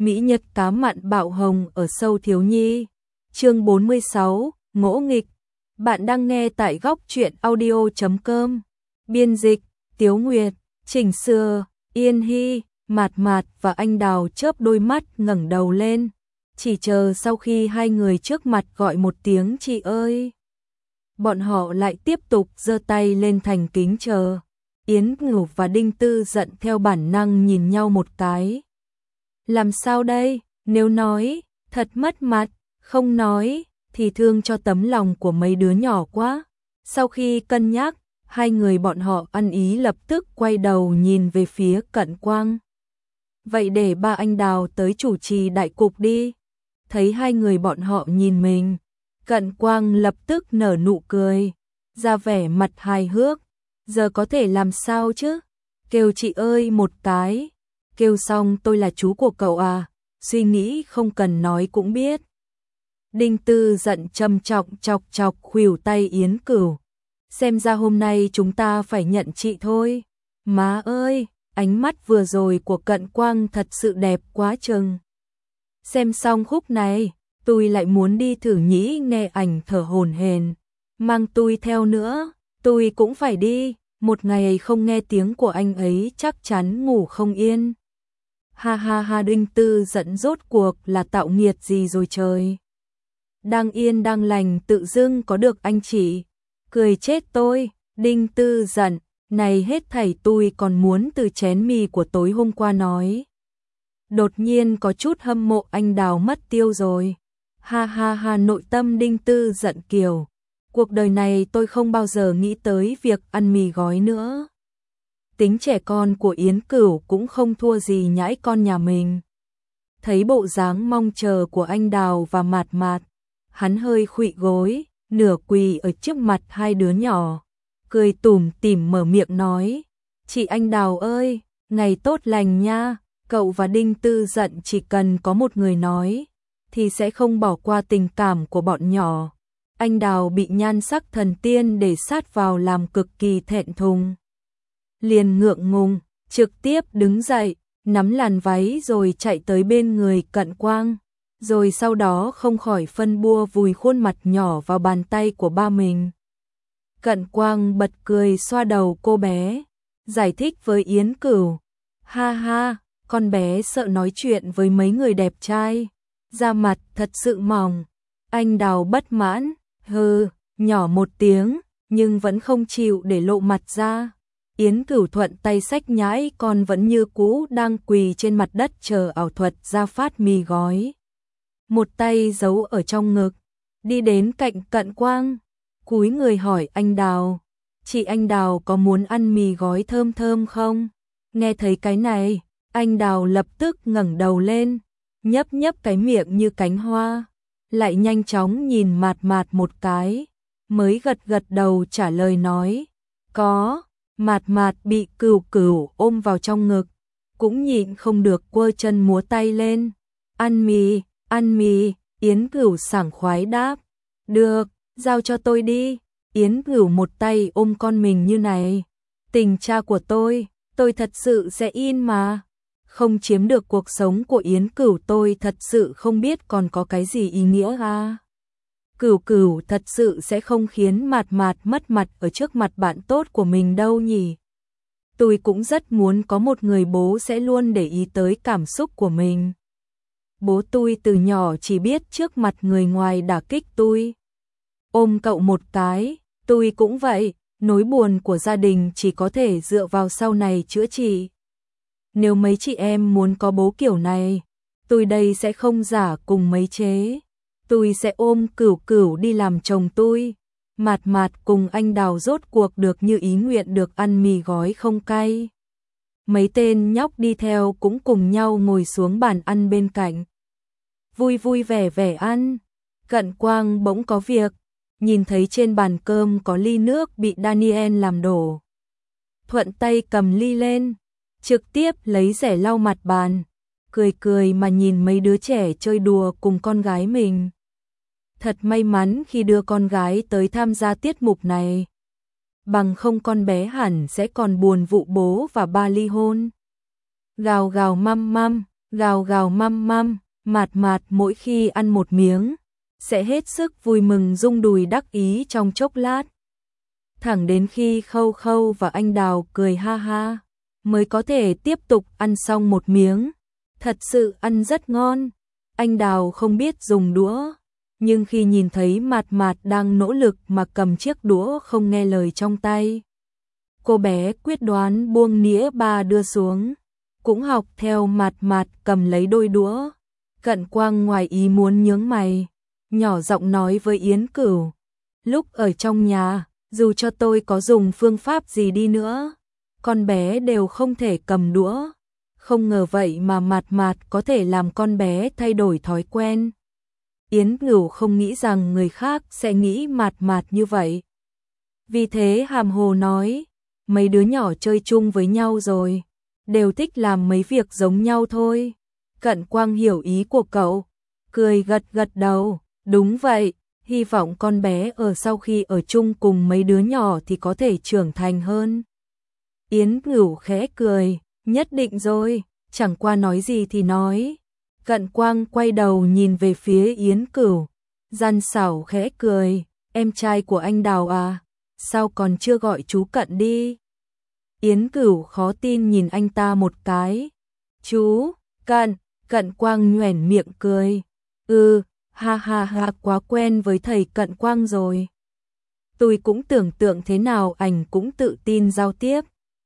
Mỹ Nhật cá mặn bạo hồng ở sâu thiếu nhi. Chương 46, ngỗ nghịch. Bạn đang nghe tại góc truyện audio.com. Biên dịch, Tiếu Nguyệt, chỉnh sửa, Yên Hy, Mạt Mạt và Anh Đào chớp đôi mắt ngẩng đầu lên. Chỉ chờ sau khi hai người trước mặt gọi một tiếng chị ơi. Bọn họ lại tiếp tục giơ tay lên thành kính chờ. Yến Ngửu và Đinh Tư giận theo bản năng nhìn nhau một cái. Làm sao đây, nếu nói, thật mất mặt, không nói, thì thương cho tấm lòng của mấy đứa nhỏ quá. Sau khi cân nhắc, hai người bọn họ ăn ý lập tức quay đầu nhìn về phía Cận Quang. Vậy để ba anh Đào tới chủ trì đại cục đi. Thấy hai người bọn họ nhìn mình, Cận Quang lập tức nở nụ cười, ra vẻ mặt hài hước. Giờ có thể làm sao chứ? Kêu chị ơi một cái. Kêu xong tôi là chú của cậu à? Suy nghĩ không cần nói cũng biết. Đinh Tư giận trầm trọng chọc chọc khuỷu tay Yến Cửu. Xem ra hôm nay chúng ta phải nhận chị thôi. Má ơi, ánh mắt vừa rồi của Cận Quang thật sự đẹp quá chừng. Xem xong khúc này, tôi lại muốn đi thử nhĩ nghe ảnh thở hổn hển. Mang tôi theo nữa, tôi cũng phải đi. Một ngày không nghe tiếng của anh ấy chắc chắn ngủ không yên. Ha ha ha, Đinh Tư giận rốt cuộc là tạo nghiệt gì rồi trời. Đang yên đang lành tự dưng có được anh chị. Cười chết tôi, Đinh Tư giận, này hết thảy tôi còn muốn từ chén mì của tối hôm qua nói. Đột nhiên có chút hâm mộ anh Đào mất tiêu rồi. Ha ha ha, nội tâm Đinh Tư giận kiều. Cuộc đời này tôi không bao giờ nghĩ tới việc ăn mì gói nữa. Tính trẻ con của Yến Cửu cũng không thua gì nhãi con nhà mình. Thấy bộ dáng mong chờ của anh Đào và Mạt Mạt, hắn hơi khuỵu gối, nửa quỳ ở trước mặt hai đứa nhỏ, cười tủm tỉm mở miệng nói: "Chị Anh Đào ơi, ngày tốt lành nha." Cậu và Đinh Tư giận chỉ cần có một người nói thì sẽ không bỏ qua tình cảm của bọn nhỏ. Anh Đào bị nhan sắc thần tiên để sát vào làm cực kỳ thẹn thùng. Liền ngượng ngùng, trực tiếp đứng dậy, nắm làn váy rồi chạy tới bên người Cận Quang, rồi sau đó không khỏi phân bua vùi khuôn mặt nhỏ vào bàn tay của ba mình. Cận Quang bật cười xoa đầu cô bé, giải thích với Yến Cửu: "Ha ha, con bé sợ nói chuyện với mấy người đẹp trai, da mặt thật sự mỏng." Anh Đào bất mãn, hừ, nhỏ một tiếng, nhưng vẫn không chịu để lộ mặt ra. Yến Cửu thuận tay xách nhãi con vẫn như cũ đang quỳ trên mặt đất chờ ảo thuật ra phát mì gói. Một tay giấu ở trong ngực, đi đến cạnh Cận Quang, cúi người hỏi anh Đào: "Chị Anh Đào có muốn ăn mì gói thơm thơm không?" Nghe thấy cái này, anh Đào lập tức ngẩng đầu lên, nhấp nhấp cái miệng như cánh hoa, lại nhanh chóng nhìn Mạt Mạt một cái, mới gật gật đầu trả lời nói: "Có." Mạt Mạt bị Cửu Cửu ôm vào trong ngực, cũng nhịn không được quơ chân múa tay lên. "Ăn mì, ăn mì." Yến Cửu sảng khoái đáp: "Được, giao cho tôi đi." Yến Cửu một tay ôm con mình như này: "Tình cha của tôi thật sự sẽ in mà. Không chiếm được cuộc sống của Yến Cửu tôi thật sự không biết còn có cái gì ý nghĩa à." Cửu Cửu thật sự sẽ không khiến Mạt Mạt mất mặt ở trước mặt bạn tốt của mình đâu nhỉ. Tôi cũng rất muốn có một người bố sẽ luôn để ý tới cảm xúc của mình. Bố tôi từ nhỏ chỉ biết trước mặt người ngoài đả kích tôi. Ôm cậu một cái, tôi cũng vậy, nỗi buồn của gia đình chỉ có thể dựa vào sau này chữa trị. Nếu mấy chị em muốn có bố kiểu này, tôi đây sẽ không giả cùng mấy chế. Tôi sẽ ôm Cửu Cửu đi làm chồng tôi. Mạt Mạt cùng anh Đào rốt cuộc được như ý nguyện được ăn mì gói không cay. Mấy tên nhóc đi theo cũng cùng nhau ngồi xuống bàn ăn bên cạnh. Vui vui vẻ vẻ ăn. Cận Quang bỗng có việc, nhìn thấy trên bàn cơm có ly nước bị Daniel làm đổ. Thuận tay cầm ly lên, trực tiếp lấy rẻ lau mặt bàn, cười cười mà nhìn mấy đứa trẻ chơi đùa cùng con gái mình. Thật may mắn khi đưa con gái tới tham gia tiết mục này. Bằng không con bé hẳn sẽ còn buồn vụ bố và ba ly hôn. Gào gào măm măm, Gào gào măm măm, Mạt Mạt mỗi khi ăn một miếng, sẽ hết sức vui mừng rung đùi đắc ý trong chốc lát. Thẳng đến khi Khâu Khâu và anh Đào cười ha ha, mới có thể tiếp tục ăn xong một miếng. Thật sự ăn rất ngon. Anh Đào không biết dùng đũa, nhưng khi nhìn thấy Mạt Mạt đang nỗ lực mà cầm chiếc đũa không nghe lời trong tay, cô bé quyết đoán buông nĩa ba đưa xuống, cũng học theo Mạt Mạt cầm lấy đôi đũa. Cận Quang ngoài ý muốn nhướng mày, nhỏ giọng nói với Yến Cửu, lúc ở trong nhà, dù cho tôi có dùng phương pháp gì đi nữa, con bé đều không thể cầm đũa. Không ngờ vậy mà Mạt Mạt có thể làm con bé thay đổi thói quen. Yến Cửu không nghĩ rằng người khác sẽ nghĩ Mạt Mạt như vậy. Vì thế hàm hồ nói, mấy đứa nhỏ chơi chung với nhau rồi, đều thích làm mấy việc giống nhau thôi. Cận Quang hiểu ý của cậu, cười gật gật đầu, đúng vậy, hy vọng con bé ở sau khi ở chung cùng mấy đứa nhỏ thì có thể trưởng thành hơn. Yến Cửu khẽ cười, nhất định rồi, chẳng qua nói gì thì nói. Cận Quang quay đầu nhìn về phía Yến Cửu, gian xảo khẽ cười, em trai của anh Đào à, sao còn chưa gọi chú Cận đi. Yến Cửu khó tin nhìn anh ta một cái, chú, Cận. Cận Quang nhoẻn miệng cười, ha ha ha, quá quen với thầy Cận Quang rồi. Tôi cũng tưởng tượng thế nào ảnh cũng tự tin giao tiếp.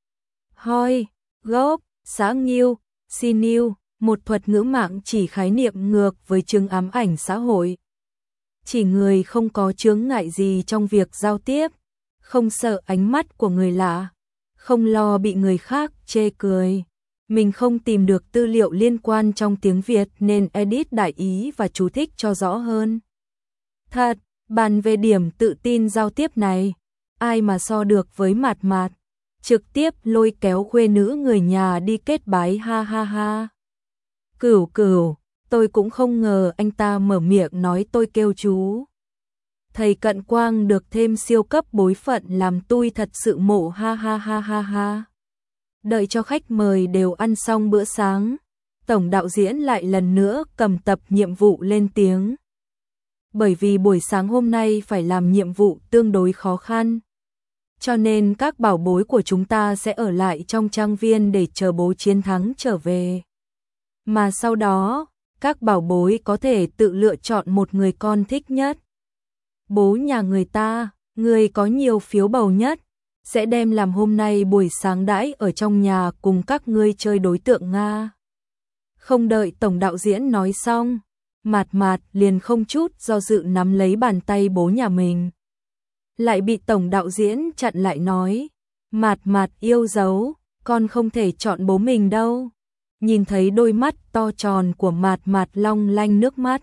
Hoi, gốc, xã nghiêu, xin yêu, một thuật ngữ mạng chỉ khái niệm ngược với chứng ám ảnh xã hội. Chỉ người không có chướng ngại gì trong việc giao tiếp, không sợ ánh mắt của người lạ, không lo bị người khác chê cười. Mình không tìm được tư liệu liên quan trong tiếng Việt nên edit đại ý và chú thích cho rõ hơn. Thật, bàn về điểm tự tin giao tiếp này, ai mà so được với Mạt Mạt, trực tiếp lôi kéo khuê nữ người nhà đi kết bái ha ha ha. Cửu Cửu, tôi cũng không ngờ anh ta mở miệng nói tôi kêu chú. Thầy Cận Quang được thêm siêu cấp bối phận làm tôi thật sự mộ ha ha ha ha ha. Đợi cho khách mời đều ăn xong bữa sáng, tổng đạo diễn lại lần nữa cầm tập nhiệm vụ lên tiếng. Bởi vì buổi sáng hôm nay phải làm nhiệm vụ tương đối khó khăn, cho nên các bảo bối của chúng ta sẽ ở lại trong trang viên để chờ bố chiến thắng trở về. Mà sau đó, các bảo bối có thể tự lựa chọn một người con thích nhất. Bố nhà người ta, người có nhiều phiếu bầu nhất, sẽ đem làm hôm nay buổi sáng đãi ở trong nhà cùng các ngươi chơi đối tượng Nga. Không đợi tổng đạo diễn nói xong, Mạt Mạt liền không chút do dự nắm lấy bàn tay bố nhà mình. Lại bị tổng đạo diễn chặn lại nói, Mạt Mạt yêu dấu, con không thể chọn bố mình đâu. Nhìn thấy đôi mắt to tròn của Mạt Mạt long lanh nước mắt,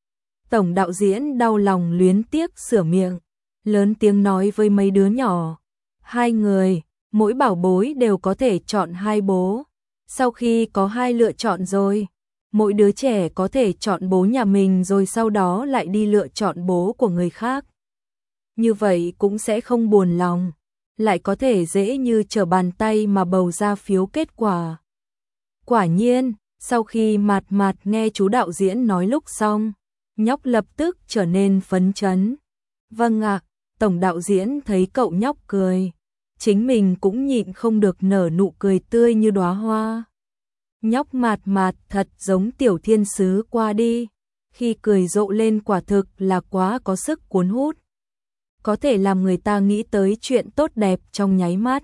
tổng đạo diễn đau lòng luyến tiếc sửa miệng, lớn tiếng nói với mấy đứa nhỏ. Hai người, mỗi bảo bối đều có thể chọn hai bố. Sau khi có hai lựa chọn rồi, mỗi đứa trẻ có thể chọn bố nhà mình rồi sau đó lại đi lựa chọn bố của người khác. Như vậy cũng sẽ không buồn lòng, lại có thể dễ như trở bàn tay mà bầu ra phiếu kết quả. Quả nhiên, sau khi Mạt Mạt nghe chú đạo diễn nói lúc xong, nhóc lập tức trở nên phấn chấn. Vâng ạ, tổng đạo diễn thấy cậu nhóc cười, chính mình cũng nhịn không được nở nụ cười tươi như đóa hoa. Nhóc Mạt Mạt thật giống tiểu thiên sứ qua đi, khi cười rộ lên quả thực là quá có sức cuốn hút. Có thể làm người ta nghĩ tới chuyện tốt đẹp trong nháy mắt.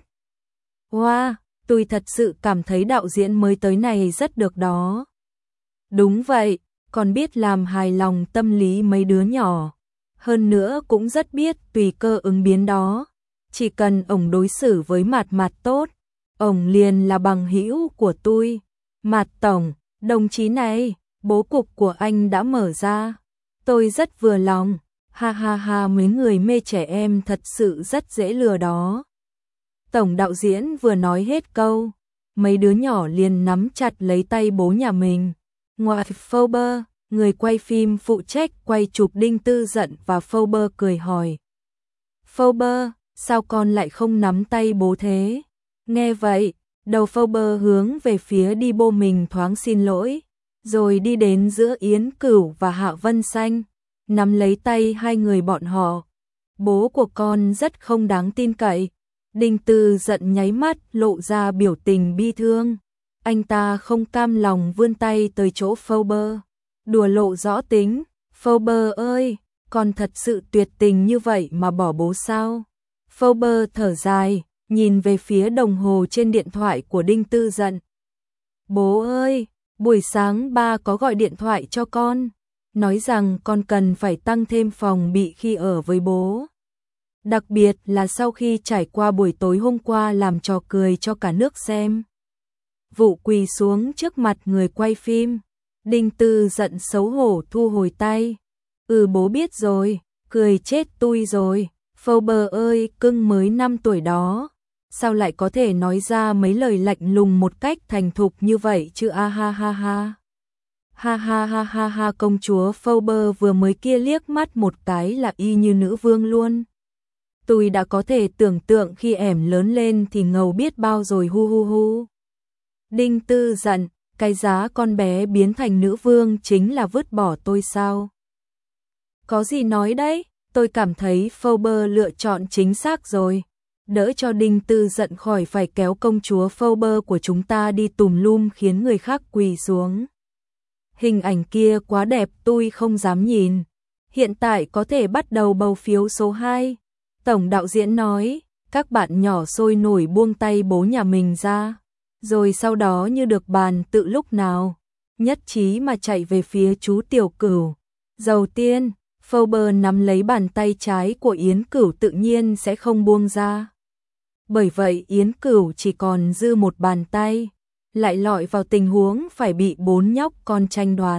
Wow, tôi thật sự cảm thấy đạo diễn mới tới này rất được đó. Đúng vậy, còn biết làm hài lòng tâm lý mấy đứa nhỏ. Hơn nữa cũng rất biết tùy cơ ứng biến đó. Chỉ cần ổng đối xử với Mạt Mạt tốt, ổng liền là bằng hữu của tôi. Mạt tổng, đồng chí này, bố cục của anh đã mở ra. Tôi rất vừa lòng. Ha ha ha, mấy người mê trẻ em thật sự rất dễ lừa đó. Tổng đạo diễn vừa nói hết câu, mấy đứa nhỏ liền nắm chặt lấy tay bố nhà mình. Ngoài Fober, người quay phim phụ trách quay chụp Đinh Tư Dận và Fober cười hỏi. Fober, sao con lại không nắm tay bố thế? Nghe vậy, đầu Fober hướng về phía đi bô mình thoáng xin lỗi. rồi đi đến giữa Yến Cửu và Hạ Vân Xanh, nắm lấy tay hai người bọn họ. Bố của con rất không đáng tin cậy. Đinh Tư giận nháy mắt lộ ra biểu tình bi thương. Anh ta không cam lòng vươn tay tới chỗ Phoebe, đùa lộ rõ tính. Phoebe ơi, con thật sự tuyệt tình như vậy mà bỏ bố sao? Phoebe thở dài, nhìn về phía đồng hồ trên điện thoại của Đinh Tư giận. Bố ơi, buổi sáng ba có gọi điện thoại cho con, nói rằng con cần phải tăng thêm phòng bị khi ở với bố. Đặc biệt là sau khi trải qua buổi tối hôm qua làm trò cười cho cả nước xem. Vụ quỳ xuống trước mặt người quay phim. Đinh Tư giận xấu hổ thu hồi tay. Bố biết rồi, cười chết tui rồi. Phoebe ơi, cưng mới 5 tuổi đó, sao lại có thể nói ra mấy lời lạnh lùng một cách thành thục như vậy chứ? Ha ha ha ha. Ha ha ha ha ha, công chúa Phoebe vừa mới kia liếc mắt một cái là y như nữ vương luôn. Tôi đã có thể tưởng tượng khi ẻm lớn lên thì ngầu biết bao rồi, hu hu hu. Đinh Tư giận, cái giá con bé biến thành nữ vương chính là vứt bỏ tôi sao? Có gì nói đấy, tôi cảm thấy Phoebe lựa chọn chính xác rồi. Đỡ cho Đinh Tư giận khỏi phải kéo công chúa Phoebe của chúng ta đi tùm lum khiến người khác quỳ xuống. Hình ảnh kia quá đẹp, tôi không dám nhìn. Hiện tại có thể bắt đầu bầu phiếu số 2. Tổng đạo diễn nói, các bạn nhỏ sôi nổi buông tay bố nhà mình ra, rồi sau đó như được bàn tự lúc nào, nhất trí mà chạy về phía chú Tiểu Cửu. Đầu tiên, Phoebe nắm lấy bàn tay trái của Yến Cửu tự nhiên sẽ không buông ra. Bởi vậy Yến Cửu chỉ còn dư một bàn tay, lại lọi vào tình huống phải bị 4 nhóc con tranh đoạt.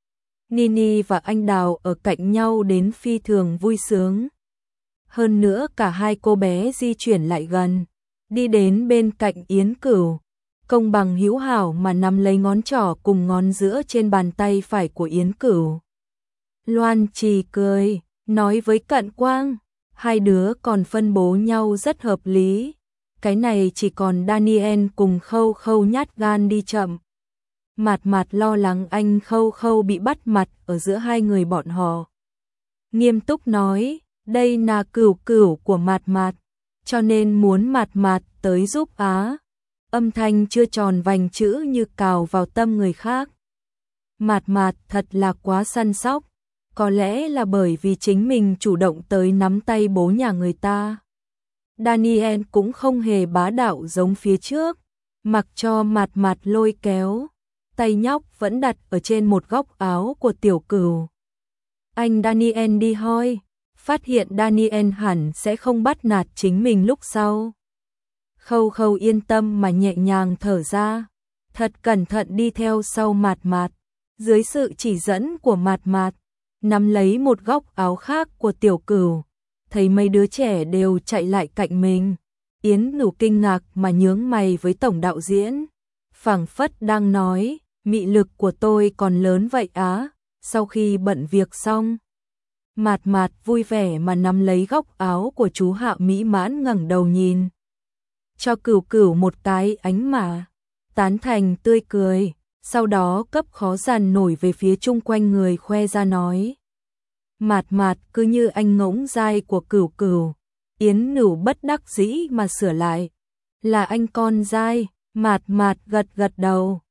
Nini và anh Đào ở cạnh nhau đến phi thường vui sướng. Hơn nữa cả hai cô bé di chuyển lại gần, đi đến bên cạnh Yến Cửu, công bằng hữu hảo mà nắm lấy ngón trỏ cùng ngón giữa trên bàn tay phải của Yến Cửu. Loan Trì cười, nói với Cận Quang, hai đứa còn phân bố nhau rất hợp lý. Cái này chỉ còn Daniel cùng Khâu Khâu nhát gan đi chậm. Mạt Mạt lo lắng anh Khâu Khâu bị bắt mặt ở giữa hai người bọn họ. Nghiêm túc nói, đây là Cửu Cửu của Mạt Mạt, cho nên muốn Mạt Mạt tới giúp á. Âm thanh chưa tròn vành chữ như cào vào tâm người khác. Mạt Mạt thật là quá săn sóc, có lẽ là bởi vì chính mình chủ động tới nắm tay bố nhà người ta. Daniel cũng không hề bá đạo giống phía trước, mặc cho Mạt Mạt lôi kéo, tay nhóc vẫn đặt ở trên một góc áo của Tiểu Cửu. Anh Daniel đi hoi, phát hiện Daniel hẳn sẽ không bắt nạt chính mình lúc sau. Khâu Khâu yên tâm mà nhẹ nhàng thở ra, thật cẩn thận đi theo sau Mạt Mạt, dưới sự chỉ dẫn của Mạt Mạt, nắm lấy một góc áo khác của Tiểu Cửu, thấy mấy đứa trẻ đều chạy lại cạnh mình. Yến Nủ kinh ngạc mà nhướng mày với tổng đạo diễn, phảng phất đang nói, mị lực của tôi còn lớn vậy á. Sau khi bận việc xong, Mạt Mạt vui vẻ mà nắm lấy góc áo của chú Hạ mỹ mãn ngẩng đầu nhìn. Cho Cửu Cửu một cái ánh mà tán thành tươi cười, sau đó cấp khó dằn nổi về phía chung quanh người khoe ra nói. Mạt Mạt cứ như anh ngỗng dai của Cửu Cửu. Yến Nửu bất đắc dĩ mà sửa lại, là anh con dai. Mạt Mạt gật gật đầu,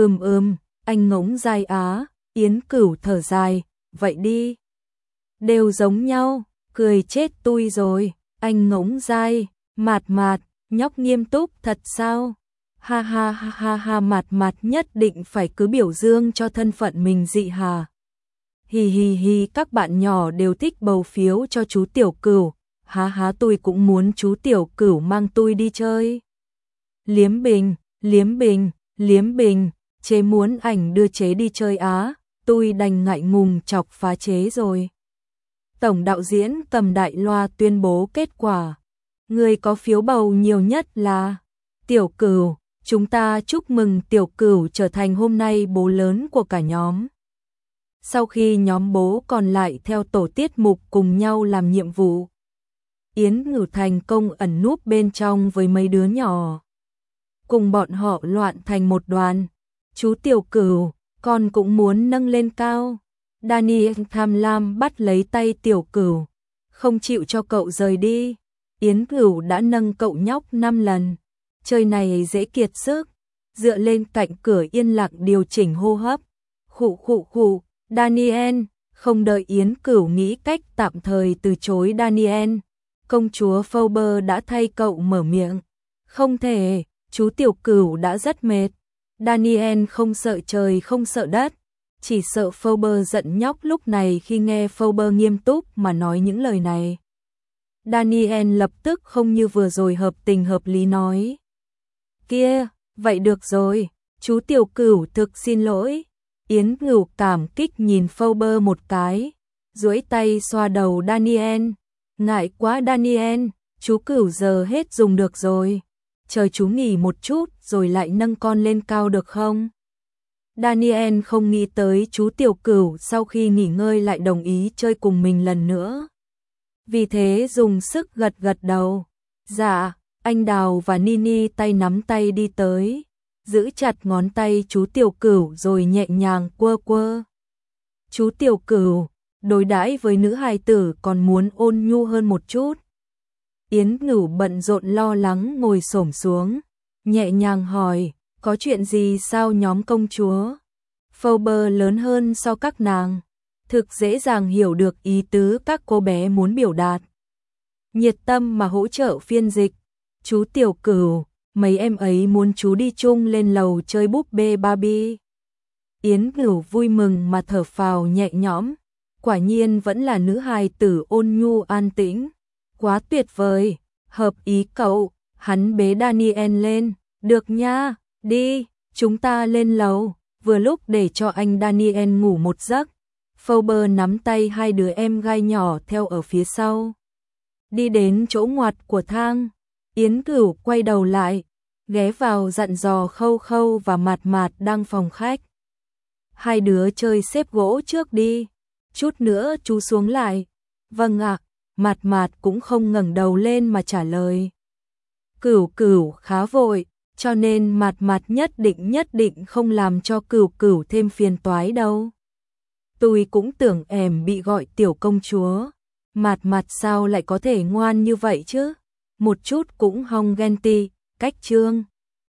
anh ngỗng dai á. Yến Cửu thở dài, vậy đi. Đều giống nhau, cười chết tui rồi, anh ngỗng dai. Mạt Mạt, nhóc nghiêm túc thật sao? Ha ha ha ha ha, Mạt Mạt nhất định phải cứ biểu dương cho thân phận mình dị hà. Hì hì hì, các bạn nhỏ đều thích bầu phiếu cho chú Tiểu Cửu. Há há, tôi cũng muốn chú Tiểu Cửu mang tôi đi chơi. Liếm bình, liếm bình, liếm bình, chế muốn ảnh đưa chế đi chơi á, tôi đành ngại ngùng chọc phá chế rồi. Tổng đạo diễn cầm đại loa tuyên bố kết quả. Người có phiếu bầu nhiều nhất là Tiểu Cửu. Chúng ta chúc mừng Tiểu Cửu trở thành hôm nay bố lớn của cả nhóm. Sau khi nhóm bố còn lại theo tổ tiết mục cùng nhau làm nhiệm vụ, Yến Ngữ thành công ẩn núp bên trong với mấy đứa nhỏ. Cùng bọn họ loạn thành một đoàn. Chú Tiểu Cửu, con cũng muốn nâng lên cao. Daniel tham lam bắt lấy tay Tiểu Cửu, không chịu cho cậu rời đi. Yến Cửu đã nâng cậu nhóc 5 lần, chơi này dễ kiệt sức, dựa lên cạnh cửa yên lặng điều chỉnh hô hấp. Khụ khụ khụ, Daniel, không đợi Yến Cửu nghĩ cách tạm thời từ chối Daniel, công chúa Phoebe đã thay cậu mở miệng. Không thể, chú Tiểu Cửu đã rất mệt. Daniel không sợ trời không sợ đất, chỉ sợ Phoebe giận nhóc lúc này khi nghe Phoebe nghiêm túc mà nói những lời này. Daniel lập tức không như vừa rồi hợp tình hợp lý nói. Kia, vậy được rồi, chú Tiểu Cửu thực xin lỗi. Yến Cửu cảm kích nhìn Phoebe một cái, duỗi tay xoa đầu Daniel. Ngại quá Daniel, chú Cửu giờ hết dùng được rồi. Chờ chú nghỉ một chút rồi lại nâng con lên cao được không? Daniel không nghĩ tới chú Tiểu Cửu sau khi nghỉ ngơi lại đồng ý chơi cùng mình lần nữa. Vì thế dùng sức gật gật đầu. Dạ, anh Đào và Nini tay nắm tay đi tới, giữ chặt ngón tay chú Tiểu Cửu rồi nhẹ nhàng quơ quơ. Chú Tiểu Cửu, đối đãi với nữ hài tử còn muốn ôn nhu hơn một chút. Yến Cửu bận rộn lo lắng ngồi xổm xuống, nhẹ nhàng hỏi, có chuyện gì sao nhóm công chúa? Phoebe lớn hơn so các nàng, thực dễ dàng hiểu được ý tứ các cô bé muốn biểu đạt. Nhiệt tâm mà hỗ trợ phiên dịch. Chú Tiểu Cửu, mấy em ấy muốn chú đi chung lên lầu chơi búp bê Barbie. Yến Cửu vui mừng mà thở phào nhẹ nhõm, quả nhiên vẫn là nữ hài tử ôn nhu an tĩnh. Quá tuyệt vời, hợp ý cậu. Hắn bế Daniel lên, được nha, đi, chúng ta lên lầu, vừa lúc để cho anh Daniel ngủ một giấc. Phoebe nắm tay hai đứa em gai nhỏ theo ở phía sau. Đi đến chỗ ngoặt của thang, Yến Cửu quay đầu lại, ghé vào dặn dò Khâu Khâu và Mạt Mạt đang phòng khách. Hai đứa chơi xếp gỗ trước đi, chút nữa chú xuống lại. Vâng ạ, Mạt Mạt cũng không ngẩng đầu lên mà trả lời. Cửu Cửu khá vội, cho nên Mạt Mạt nhất định không làm cho Cửu Cửu thêm phiền toái đâu. Tôi cũng tưởng em bị gọi tiểu công chúa. Mạt Mạt sao lại có thể ngoan như vậy chứ? Một chút cũng hong ghen tị, cách trương.